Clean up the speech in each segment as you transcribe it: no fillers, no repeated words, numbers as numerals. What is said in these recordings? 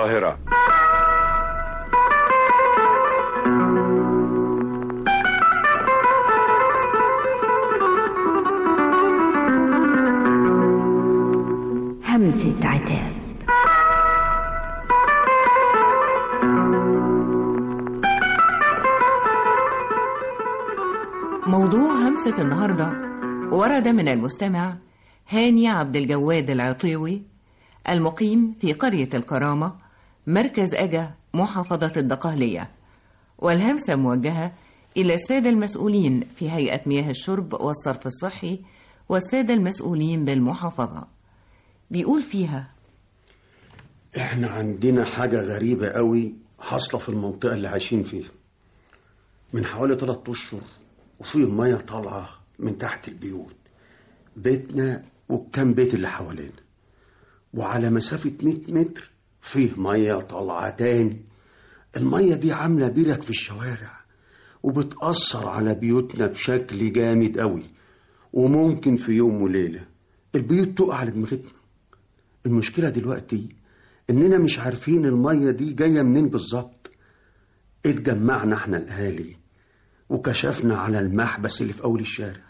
القاهرة. همسة عتاب. موضوع همسة النهاردة ورد من المستمع هاني عبد الجواد العطيوي المقيم في قرية الكرامة مركز أجا محافظة الدقهلية، والهمسة موجهة إلى السادة المسؤولين في هيئة مياه الشرب والصرف الصحي والسادة المسؤولين بالمحافظة. بيقول فيها: احنا عندنا حاجة غريبة قوي حاصلة في المنطقة اللي عايشين فيها. من حوالي 3 أشهر وفيه مية طالعة من تحت البيوت، بيتنا والكام بيت اللي حوالينا، وعلى مسافة 100 متر فيه مية طالعة تاني. المية دي عاملة بيرك في الشوارع وبتأثر على بيوتنا بشكل جامد قوي، وممكن في يوم وليلة البيوت تقع على دماغتنا. المشكلة دلوقتي إننا مش عارفين المية دي جاية منين بالظبط. اتجمعنا احنا الأهالي وكشفنا على المحبس اللي في أول الشارع،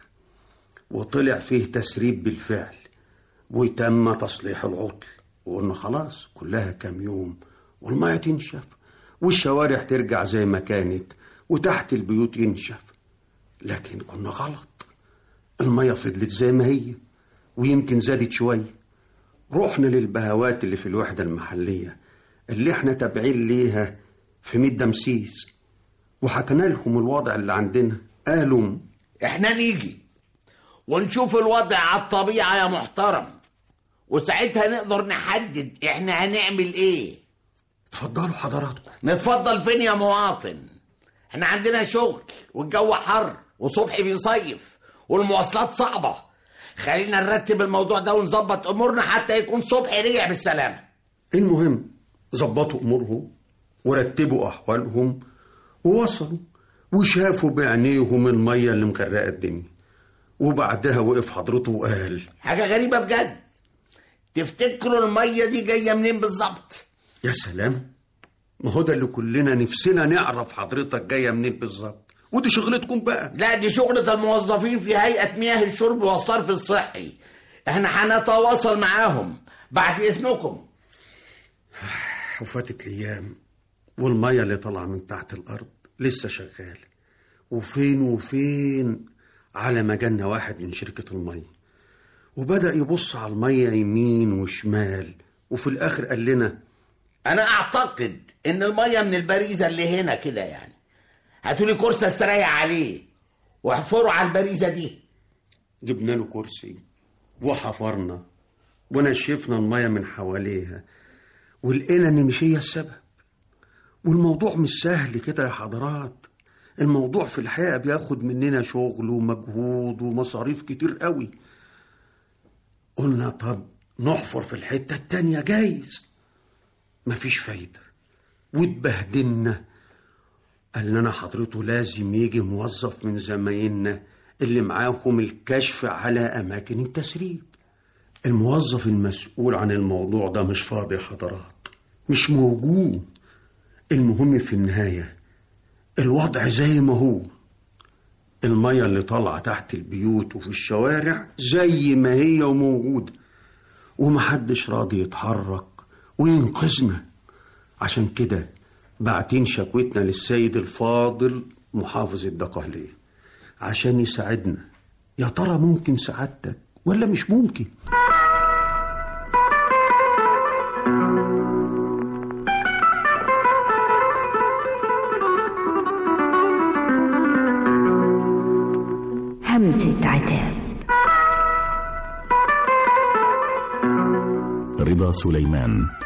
وطلع فيه تسريب بالفعل وتم تصليح العطل، وقلنا خلاص كلها كام يوم والمية تنشف والشوارع ترجع زي ما كانت وتحت البيوت ينشف. لكن كنا غلط، المية فضلت زي ما هي ويمكن زادت شوية. رحنا للبهوات اللي في الوحدة المحلية اللي احنا تابعين ليها في ميت دمسيس وحكنا لهم الوضع اللي عندنا. قالوا احنا نيجي ونشوف الوضع على الطبيعة يا محترم، وساعتها نقدر نحدد احنا هنعمل ايه. اتفضلوا حضراتكم. نتفضل فين يا مواطن؟ احنا عندنا شغل والجو حر وصبحي بيصيف والمواصلات صعبة. خلينا نرتب الموضوع ده ونظبط امورنا حتى يكون صبحي رجع بالسلامة. المهم ظبطوا امورهم ورتبوا احوالهم ووصلوا وشافوا بعينيهم المية اللي مغرقة الدنيا. وبعدها وقف حضرته وقال: حاجة غريبة بجد، تفتكروا المية دي جاية منين بالظبط؟ يا سلام، ما هو ده اللي كلنا نفسنا نعرف حضرتك جاية منين بالظبط، ودي شغلتكم بقى. لا، دي شغلة الموظفين في هيئة مياه الشرب والصرف الصحي. احنا هنتواصل معاهم بعد اذنكم. وفاتت الايام والمية اللي طالعة من تحت الارض لسه شغال، وفين على ما جانا واحد من شركة المية وبدأ يبص على المية يمين وشمال، وفي الآخر قال لنا: أنا أعتقد إن المية من البريزة اللي هنا كده، يعني هاتولي كرسي استريح عليه واحفروا على البريزة دي. جبنا له كرسي وحفرنا ونشفنا المية من حواليها، ولقينا إن مش هي السبب. والموضوع مش سهل كده يا حضرات، الموضوع في الحقيقة بياخد مننا شغل ومجهود ومصاريف كتير قوي. قلنا طب نحفر في الحتة التانية جايز. مفيش فايدة واتبهدلنا. قال لنا حضرته لازم يجي موظف من زمايلنا اللي معاهم الكشف على أماكن التسريب. الموظف المسؤول عن الموضوع ده مش فاضي حضرات، مش موجود. المهم في النهاية الوضع زي ما هو، المية اللي طالعة تحت البيوت وفي الشوارع زي ما هي وموجودة، ومحدش راضي يتحرك وينقذنا. عشان كده بعتين شكوتنا للسيد الفاضل محافظ الدقهلية عشان يساعدنا. يا ترى ممكن سعادتك ولا مش ممكن؟ همسة عتاب. رضا سليمان.